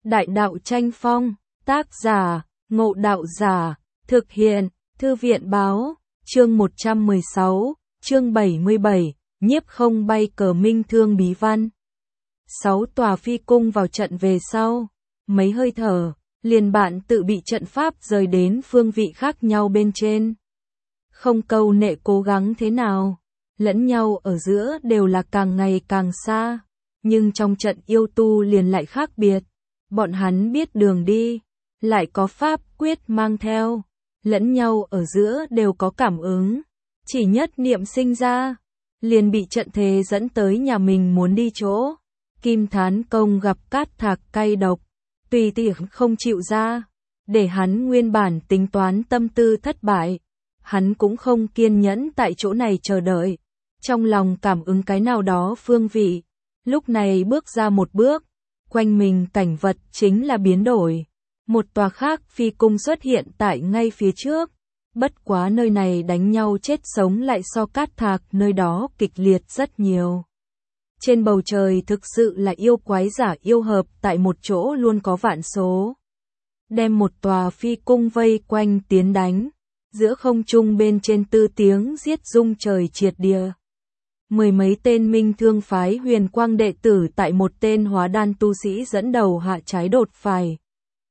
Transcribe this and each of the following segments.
Đại đạo tranh phong, tác giả, Ngộ Đạo Giả, thực hiện, Thư viện báo, chương 116, chương 77, nhiếp không bay cờ minh thương bí văn. 6 tòa phi cung vào trận về sau, mấy hơi thở, liền bạn tự bị trận pháp rời đến phương vị khác nhau bên trên. Không câu nệ cố gắng thế nào, lẫn nhau ở giữa đều là càng ngày càng xa, nhưng trong trận yêu tu liền lại khác biệt. Bọn hắn biết đường đi, lại có pháp quyết mang theo, lẫn nhau ở giữa đều có cảm ứng, chỉ nhất niệm sinh ra, liền bị trận thế dẫn tới nhà mình muốn đi chỗ. Kim Thán Công gặp cát thạc cay độc, tùy tiện không chịu ra, để hắn nguyên bản tính toán tâm tư thất bại, hắn cũng không kiên nhẫn tại chỗ này chờ đợi, trong lòng cảm ứng cái nào đó phương vị, lúc này bước ra một bước. Quanh mình cảnh vật chính là biến đổi. Một tòa khác phi cung xuất hiện tại ngay phía trước. Bất quá nơi này đánh nhau chết sống lại so cát thạc nơi đó kịch liệt rất nhiều. Trên bầu trời thực sự là yêu quái giả yêu hợp tại một chỗ luôn có vạn số. Đem một tòa phi cung vây quanh tiến đánh. Giữa không trung bên trên tư tiếng giết rung trời triệt địa. Mười mấy tên minh thương phái huyền quang đệ tử tại một tên hóa đan tu sĩ dẫn đầu hạ trái đột phải.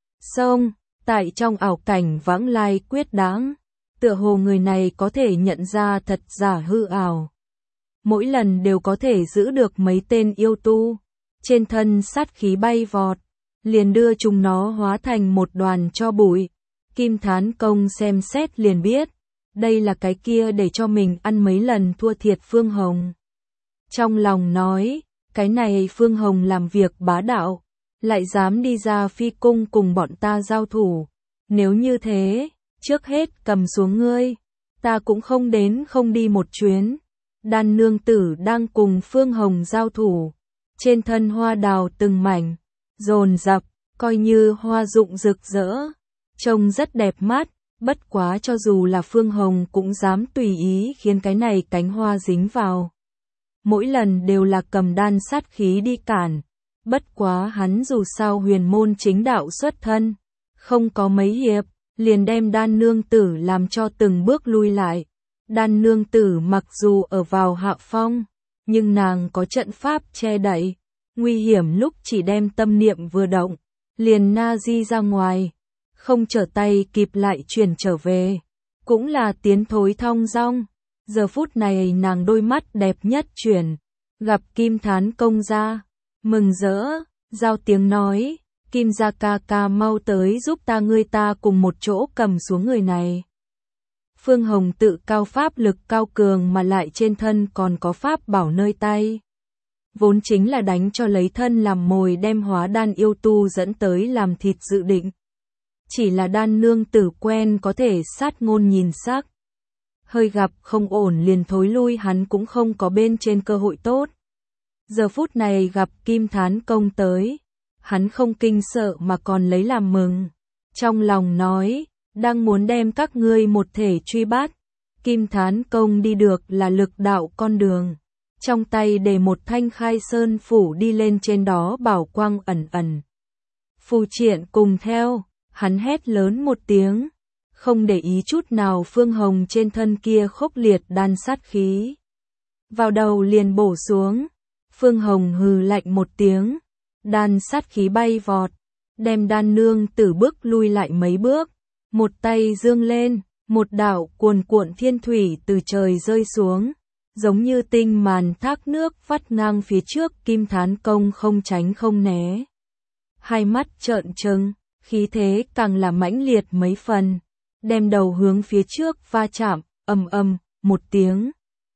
Xong, tại trong ảo cảnh vãng lai quyết đáng, tựa hồ người này có thể nhận ra thật giả hư ảo. Mỗi lần đều có thể giữ được mấy tên yêu tu, trên thân sát khí bay vọt, liền đưa chúng nó hóa thành một đoàn tro bụi. Kim Thán Công xem xét liền biết. Đây là cái kia để cho mình ăn mấy lần thua thiệt Phương Hồng. Trong lòng nói, cái này Phương Hồng làm việc bá đạo, lại dám đi ra phi cung cùng bọn ta giao thủ. Nếu như thế, trước hết cầm xuống ngươi, ta cũng không đến không đi một chuyến. Đan nương tử đang cùng Phương Hồng giao thủ, trên thân hoa đào từng mảnh, dồn dập, coi như hoa rụng rực rỡ, trông rất đẹp mắt. Bất quá cho dù là Phương Hồng cũng dám tùy ý khiến cái này cánh hoa dính vào. Mỗi lần đều là cầm đan sát khí đi cản. Bất quá hắn dù sao huyền môn chính đạo xuất thân, không có mấy hiệp, liền đem đan nương tử làm cho từng bước lui lại. Đan nương tử mặc dù ở vào hạ phong, nhưng nàng có trận pháp che đậy, nguy hiểm lúc chỉ đem tâm niệm vừa động, liền na di ra ngoài. Không trở tay kịp lại chuyển trở về, cũng là tiến thối thong dong. Giờ phút này nàng đôi mắt đẹp nhất chuyển, gặp Kim Thán Công ra, mừng rỡ, giao tiếng nói, Kim gia ca ca mau tới giúp ta, ngươi ta cùng một chỗ cầm xuống người này. Phương Hồng tự cao pháp lực cao cường mà lại trên thân còn có pháp bảo nơi tay. Vốn chính là đánh cho lấy thân làm mồi đem hóa đan yêu tu dẫn tới làm thịt dự định. Chỉ là đan nương tử quen có thể sát ngôn nhìn sắc. Hơi gặp không ổn liền thối lui, hắn cũng không có bên trên cơ hội tốt. Giờ phút này gặp Kim Thán Công tới, hắn không kinh sợ mà còn lấy làm mừng. Trong lòng nói, đang muốn đem các ngươi một thể truy bắt. Kim Thán Công đi được là lực đạo con đường. Trong tay để một thanh khai sơn phủ đi lên, trên đó bảo quang ẩn ẩn. Phù triện cùng theo. Hắn hét lớn một tiếng, không để ý chút nào Phương Hồng trên thân kia khốc liệt đan sát khí. Vào đầu liền bổ xuống, Phương Hồng hừ lạnh một tiếng, đan sát khí bay vọt, đem đan nương tử bước lui lại mấy bước, một tay dương lên, một đạo cuồn cuộn thiên thủy từ trời rơi xuống, giống như tinh màn thác nước vắt ngang phía trước. Kim Thán Công không tránh không né, hai mắt trợn trừng. Khí thế càng là mãnh liệt mấy phần, đem đầu hướng phía trước va chạm, ầm ầm, một tiếng.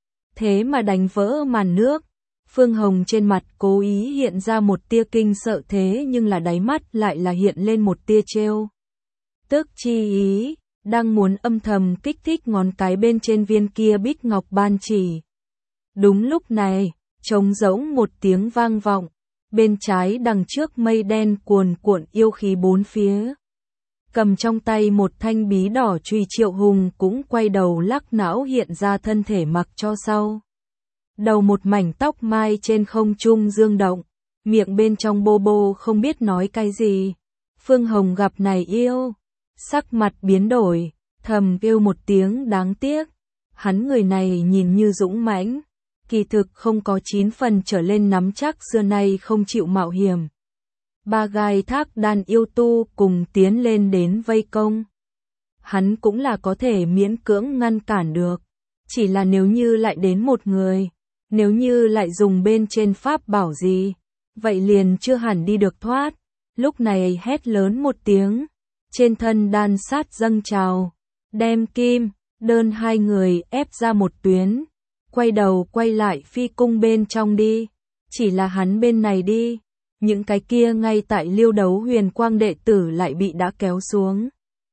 Thế mà đánh vỡ màn nước, Phương Hồng trên mặt cố ý hiện ra một tia kinh sợ, thế nhưng là đáy mắt lại là hiện lên một tia trêu tức chi ý, đang muốn âm thầm kích thích ngón cái bên trên viên kia bích ngọc ban chỉ. Đúng lúc này, trống rỗng một tiếng vang vọng. Bên trái đằng trước mây đen cuồn cuộn yêu khí bốn phía. Cầm trong tay một thanh bí đỏ chùy, Triệu Hùng cũng quay đầu lắc não hiện ra thân thể mặc cho sau. Đầu một mảnh tóc mai trên không trung dương động, miệng bên trong bô bô không biết nói cái gì. Phương Hồng gặp này yêu, sắc mặt biến đổi, thầm kêu một tiếng đáng tiếc. Hắn người này nhìn như dũng mãnh, kỳ thực không có 9 phần trở lên nắm chắc xưa nay không chịu mạo hiểm. Ba gai thác đan yêu tu cùng tiến lên đến vây công. Hắn cũng là có thể miễn cưỡng ngăn cản được. Chỉ là nếu như lại đến một người, nếu như lại dùng bên trên pháp bảo gì, vậy liền chưa hẳn đi được thoát. Lúc này hét lớn một tiếng, trên thân đan sát dâng trào, đem Kim, Đơn hai người ép ra một tuyến, quay đầu quay lại phi cung bên trong đi. Chỉ là hắn bên này đi, những cái kia ngay tại liêu đấu huyền quang đệ tử lại bị đã kéo xuống.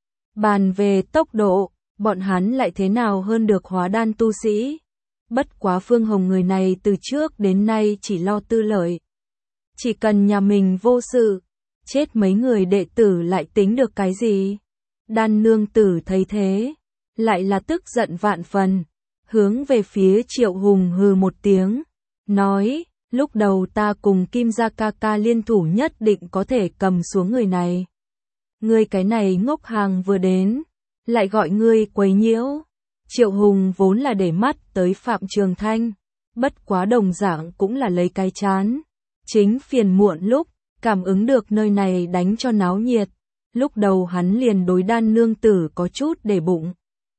Bàn về tốc độ, bọn hắn lại thế nào hơn được hóa đan tu sĩ. Bất quá Phương Hồng người này từ trước đến nay chỉ lo tư lợi. Chỉ cần nhà mình vô sự, chết mấy người đệ tử lại tính được cái gì. Đan nương tử thấy thế, lại là tức giận vạn phần, hướng về phía Triệu Hùng hừ một tiếng, nói, lúc đầu ta cùng Kim Gia ca ca liên thủ nhất định có thể cầm xuống người này. Ngươi cái này ngốc hàng vừa đến, lại gọi ngươi quấy nhiễu. Triệu Hùng vốn là để mắt tới Phạm Trường Thanh, bất quá đồng dạng cũng là lấy cái chán. Chính phiền muộn lúc, cảm ứng được nơi này đánh cho náo nhiệt, lúc đầu hắn liền đối đan nương tử có chút để bụng.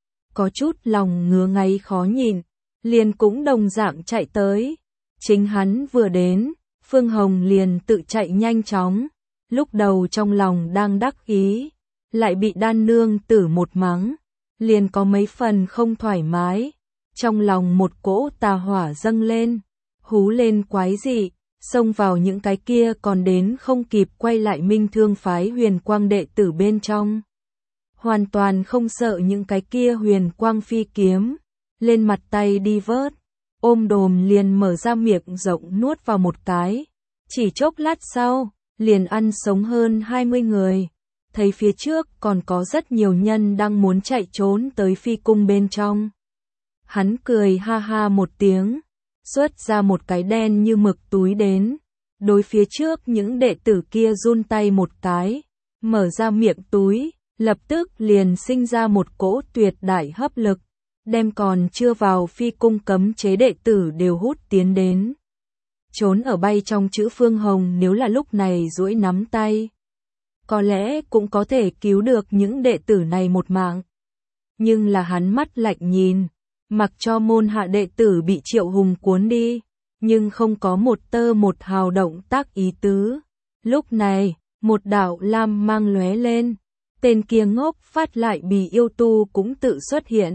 Có chút lòng ngứa ngáy khó nhịn, liền cũng đồng dạng chạy tới. Chính hắn vừa đến, Phương Hồng liền tự chạy nhanh chóng, lúc đầu trong lòng đang đắc ý, lại bị đan nương tử một mắng, liền có mấy phần không thoải mái, trong lòng một cỗ tà hỏa dâng lên, hú lên quái dị, xông vào những cái kia còn đến không kịp quay lại Minh Thương phái huyền quang đệ tử bên trong. Hoàn toàn không sợ những cái kia huyền quang phi kiếm, lên mặt tay đi vớt, ôm đồm liền mở ra miệng rộng nuốt vào một cái, chỉ chốc lát sau, liền ăn sống hơn 20 người. Thấy phía trước còn có rất nhiều nhân đang muốn chạy trốn tới phi cung bên trong. Hắn cười ha ha một tiếng, xuất ra một cái đen như mực túi đến, đối phía trước những đệ tử kia run tay một cái, mở ra miệng túi, lập tức liền sinh ra một cỗ tuyệt đại hấp lực, đem còn chưa vào phi cung cấm chế đệ tử đều hút tiến đến. Trốn ở bay trong chữ Phương Hồng nếu là lúc này duỗi nắm tay, có lẽ cũng có thể cứu được những đệ tử này một mạng. Nhưng là hắn mắt lạnh nhìn, mặc cho môn hạ đệ tử bị Triệu Hùng cuốn đi, nhưng không có một tơ một hào động tác ý tứ. Lúc này, một đạo lam mang lóe lên, tên kia ngốc phát lại bị yêu tu cũng tự xuất hiện.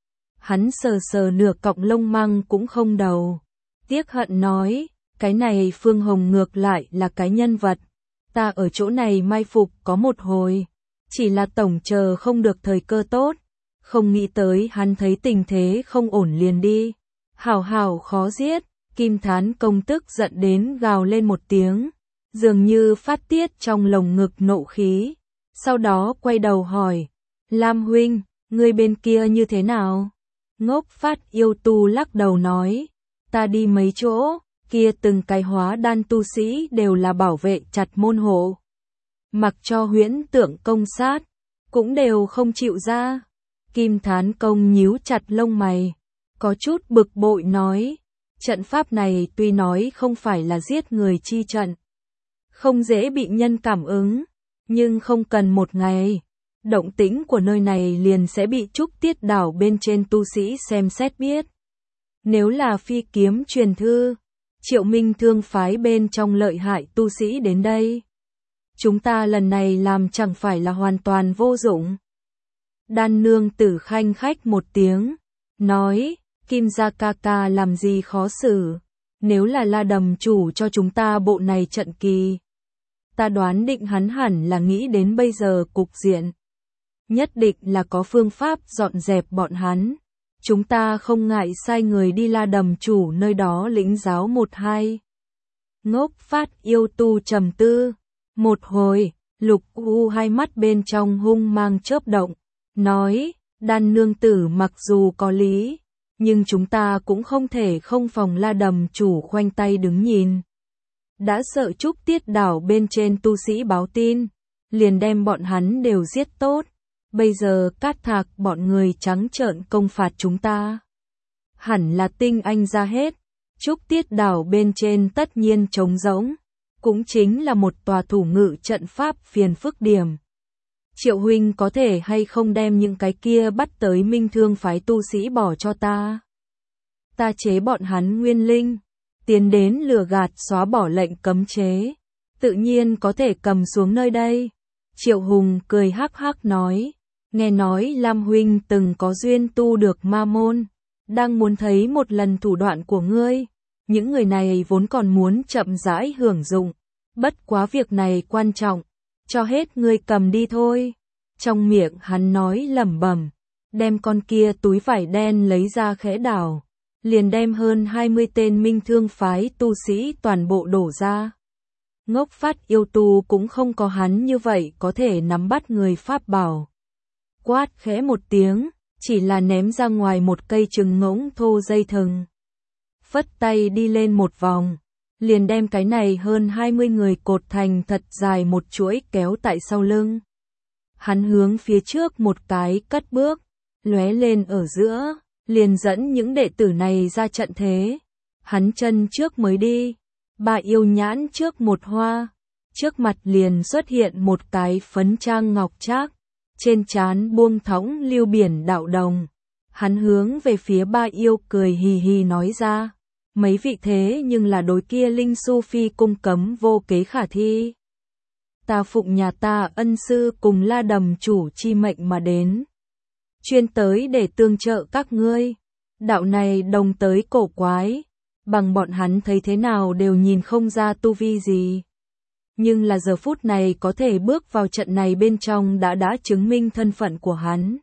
Hắn sờ sờ nửa cọng lông măng cũng không đầu, tiếc hận nói, cái này Phương Hồng ngược lại là cái nhân vật. Ta ở chỗ này mai phục có một hồi, chỉ là tổng chờ không được thời cơ tốt, không nghĩ tới hắn thấy tình thế không ổn liền đi. Hảo hảo khó giết, Kim Thán công tức giận đến gào lên một tiếng, dường như phát tiết trong lồng ngực nộ khí, sau đó quay đầu hỏi, Lam huynh, ngươi bên kia như thế nào? Ngốc phát yêu tu lắc đầu nói, ta đi mấy chỗ, kia từng cái hóa đan tu sĩ đều là bảo vệ chặt môn hộ. Mặc cho huyễn tượng công sát, cũng đều không chịu ra. Kim Thán công nhíu chặt lông mày, có chút bực bội nói, trận pháp này tuy nói không phải là giết người chi trận, không dễ bị nhân cảm ứng, nhưng không cần một ngày, động tĩnh của nơi này liền sẽ bị Trúc Tiết đảo bên trên tu sĩ xem xét biết. Nếu là phi kiếm truyền thư, Triệu Minh Thương phái bên trong lợi hại tu sĩ đến đây, chúng ta lần này làm chẳng phải là hoàn toàn vô dụng. Đan nương tử khanh khách một tiếng, nói, Kim Gia ca ca làm gì khó xử, nếu là La Đầm chủ cho chúng ta bộ này trận kỳ, ta đoán định hắn hẳn là nghĩ đến bây giờ cục diện, nhất định là có phương pháp dọn dẹp bọn hắn. Chúng ta không ngại sai người đi La Đầm chủ nơi đó lĩnh giáo một hai. Ngốc phát yêu tu trầm tư, một hồi, Lục U hai mắt bên trong hung mang chớp động, nói, Đan nương tử mặc dù có lý, nhưng chúng ta cũng không thể không phòng La Đầm chủ khoanh tay đứng nhìn. đã sợ Trúc Tiết đảo bên trên tu sĩ báo tin, liền đem bọn hắn đều giết tốt. Bây giờ Cát Thạc bọn người trắng trợn công phạt chúng ta. Hẳn là tinh anh ra hết. Trúc Tiết đảo bên trên tất nhiên trống rỗng, cũng chính là một tòa thủ ngự trận pháp phiền phức điểm. Triệu huynh có thể hay không đem những cái kia bắt tới Minh Thương phái tu sĩ bỏ cho ta? Ta chế bọn hắn nguyên linh, tiến đến lừa gạt xóa bỏ lệnh cấm chế, tự nhiên có thể cầm xuống nơi đây. Triệu Hùng cười hắc hắc nói, nghe nói Lam huynh từng có duyên tu được ma môn, đang muốn thấy một lần thủ đoạn của ngươi. Những người này vốn còn muốn chậm rãi hưởng dụng, bất quá việc này quan trọng, cho hết ngươi cầm đi thôi. Trong miệng hắn nói lẩm bẩm, đem con kia túi vải đen lấy ra khẽ đảo, liền đem hơn 20 tên Minh Thương phái tu sĩ toàn bộ đổ ra. Ngốc phát yêu tu cũng không có hắn như vậy có thể nắm bắt người pháp bảo. Quát khẽ một tiếng, chỉ là ném ra ngoài một cây trừng ngỗng thô dây thừng. Phất tay đi lên một vòng, liền đem cái này hơn 20 người cột thành thật dài một chuỗi kéo tại sau lưng. Hắn hướng phía trước một cái cất bước, lóe lên ở giữa, liền dẫn những đệ tử này ra trận thế. Hắn chân trước mới đi, bà yêu nhãn trước một hoa, trước mặt liền xuất hiện một cái phấn trang ngọc trác, trên trán buông thõng lưu biển đạo đồng. Hắn hướng về phía ba yêu cười hì hì nói ra, mấy vị thế nhưng là đối kia linh su phi cung cấm vô kế khả thi. Ta phụng nhà ta ân sư cùng La Đầm chủ chi mệnh mà đến, chuyên tới để tương trợ các ngươi. Đạo này đồng tới cổ quái, bằng bọn hắn thấy thế nào đều nhìn không ra tu vi gì. Nhưng là giờ phút này có thể bước vào trận này bên trong đã chứng minh thân phận của hắn.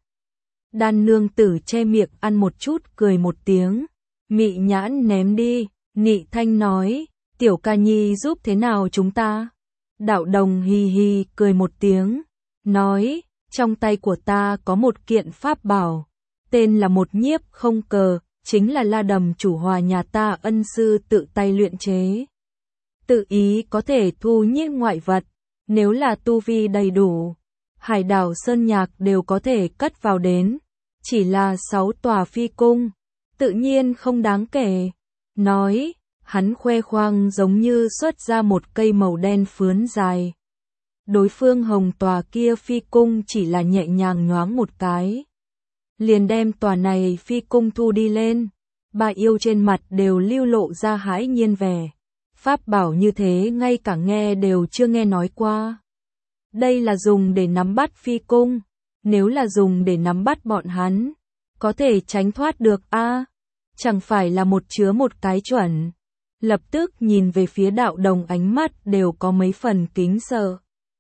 Đan nương tử che miệng ăn một chút cười một tiếng, mị nhãn ném đi, nị thanh nói, tiểu ca nhi giúp thế nào chúng ta? Đạo đồng hì hì cười một tiếng, nói, trong tay của ta có một kiện pháp bảo, tên là một nhiếp không cờ, chính là La Đầm chủ hòa nhà ta ân sư tự tay luyện chế. Tự ý có thể thu nhiếp ngoại vật, nếu là tu vi đầy đủ, hải đảo Sơn Nhạc đều có thể cất vào đến, chỉ là 6 tòa phi cung, tự nhiên không đáng kể. Nói, hắn khoe khoang giống như xuất ra một cây màu đen phướn dài. Đối phương hồng tòa kia phi cung chỉ là nhẹ nhàng nhoáng một cái, liền đem tòa này phi cung thu đi lên. Ba yêu trên mặt đều lưu lộ ra hãi nhiên vẻ. Pháp bảo như thế ngay cả nghe đều chưa nghe nói qua. Đây là dùng để nắm bắt phi cung, nếu là dùng để nắm bắt bọn hắn, có thể tránh thoát được a? Chẳng phải là một chứa một cái chuẩn. Lập tức nhìn về phía đạo đồng ánh mắt đều có mấy phần kính sợ.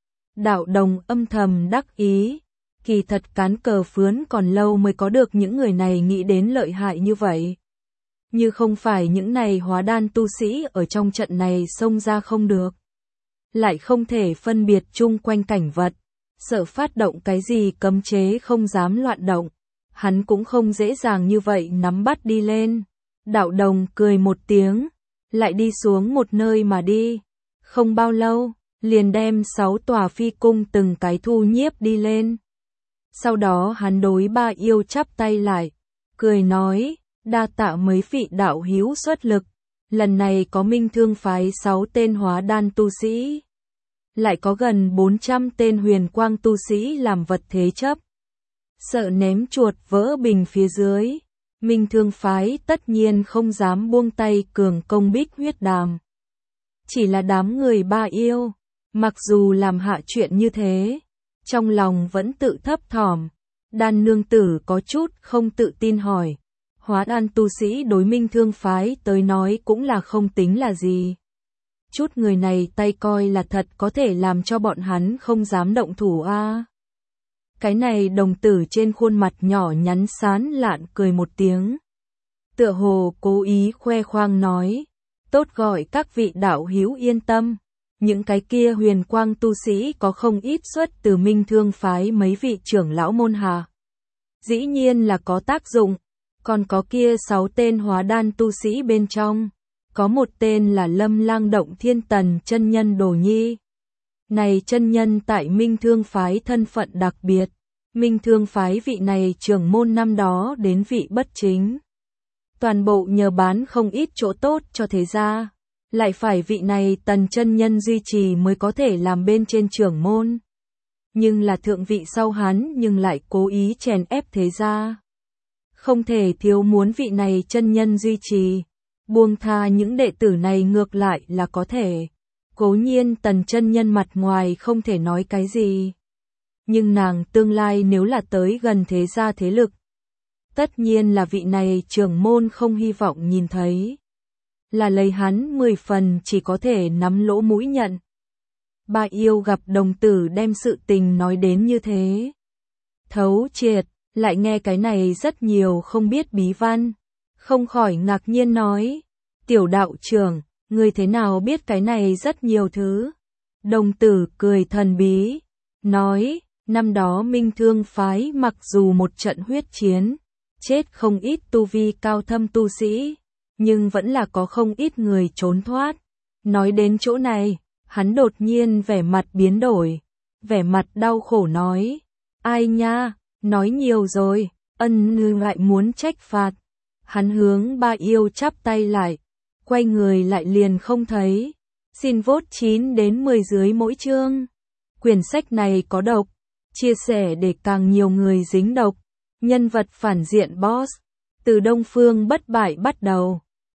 Đạo đồng âm thầm đắc ý, kỳ thật cán cờ phướn còn lâu mới có được những người này nghĩ đến lợi hại như vậy. Như không phải những này hóa đan tu sĩ ở trong trận này xông ra không được, lại không thể phân biệt chung quanh cảnh vật, sợ phát động cái gì cấm chế không dám loạn động, hắn cũng không dễ dàng như vậy nắm bắt đi lên. Đạo đồng cười một tiếng, lại đi xuống một nơi mà đi, không bao lâu, liền đem 6 tòa phi cung từng cái thu nhiếp đi lên. Sau đó hắn đối ba yêu chắp tay lại, cười nói, đa tạ mấy vị đạo hữu xuất lực, lần này có Minh Thương phái 6 tên hóa đan tu sĩ, lại có gần 400 tên huyền quang tu sĩ làm vật thế chấp. Sợ ném chuột vỡ bình phía dưới, Minh Thương phái tất nhiên không dám buông tay cường công Bích Huyết Đàm. Chỉ là đám người ba yêu, mặc dù làm hạ chuyện như thế, trong lòng vẫn tự thấp thỏm. Đan nương tử có chút không tự tin hỏi, hóa đan tu sĩ đối Minh Thương phái tới nói cũng là không tính là gì. Chút người này tay coi là thật có thể làm cho bọn hắn không dám động thủ a. Cái này đồng tử trên khuôn mặt nhỏ nhắn sán lạn cười một tiếng, tựa hồ cố ý khoe khoang nói, tốt gọi các vị đạo hữu yên tâm, những cái kia huyền quang tu sĩ có không ít xuất từ Minh Thương phái mấy vị trưởng lão môn hạ. Dĩ nhiên là có tác dụng, còn có kia 6 tên hóa đan tu sĩ bên trong, có một tên là Lâm Lang Động Thiên Tần chân nhân đồ nhi. Này chân nhân tại Minh Thương phái thân phận đặc biệt. Minh Thương phái vị này trưởng môn năm đó đến vị bất chính. Toàn bộ nhờ bán không ít chỗ tốt cho thế gia. Lại phải vị này Tần chân nhân duy trì mới có thể làm bên trên trưởng môn. Nhưng là thượng vị sau hắn nhưng lại cố ý chèn ép thế gia. Không thể thiếu muốn vị này chân nhân duy trì. Buông tha những đệ tử này ngược lại là có thể. Cố nhiên Tần chân nhân mặt ngoài không thể nói cái gì. Nhưng nàng tương lai nếu là tới gần thế gia thế lực. Tất nhiên là vị này trưởng môn không hy vọng nhìn thấy. Là lấy hắn 10 phần chỉ có thể nắm lỗ mũi nhận. Bà yêu gặp đồng tử đem sự tình nói đến như thế. Thấu triệt, lại nghe cái này rất nhiều không biết bí văn. Không khỏi ngạc nhiên nói. Tiểu đạo trưởng, người thế nào biết cái này rất nhiều thứ. Đồng tử cười thần bí. Nói, năm đó Minh Thương phái mặc dù một trận huyết chiến. Chết không ít tu vi cao thâm tu sĩ. Nhưng vẫn là có không ít người trốn thoát. Nói đến chỗ này, hắn đột nhiên vẻ mặt biến đổi. Vẻ mặt đau khổ nói. Ai nha, nói nhiều rồi, ân ngư lại muốn trách phạt. Hắn hướng ba yêu chắp tay lại. Quay người lại liền không thấy. Xin vote 9 đến 10 dưới mỗi chương. Quyển sách này có độc. Chia sẻ để càng nhiều người dính độc. Nhân vật phản diện boss. Từ Đông Phương bất bại bắt đầu.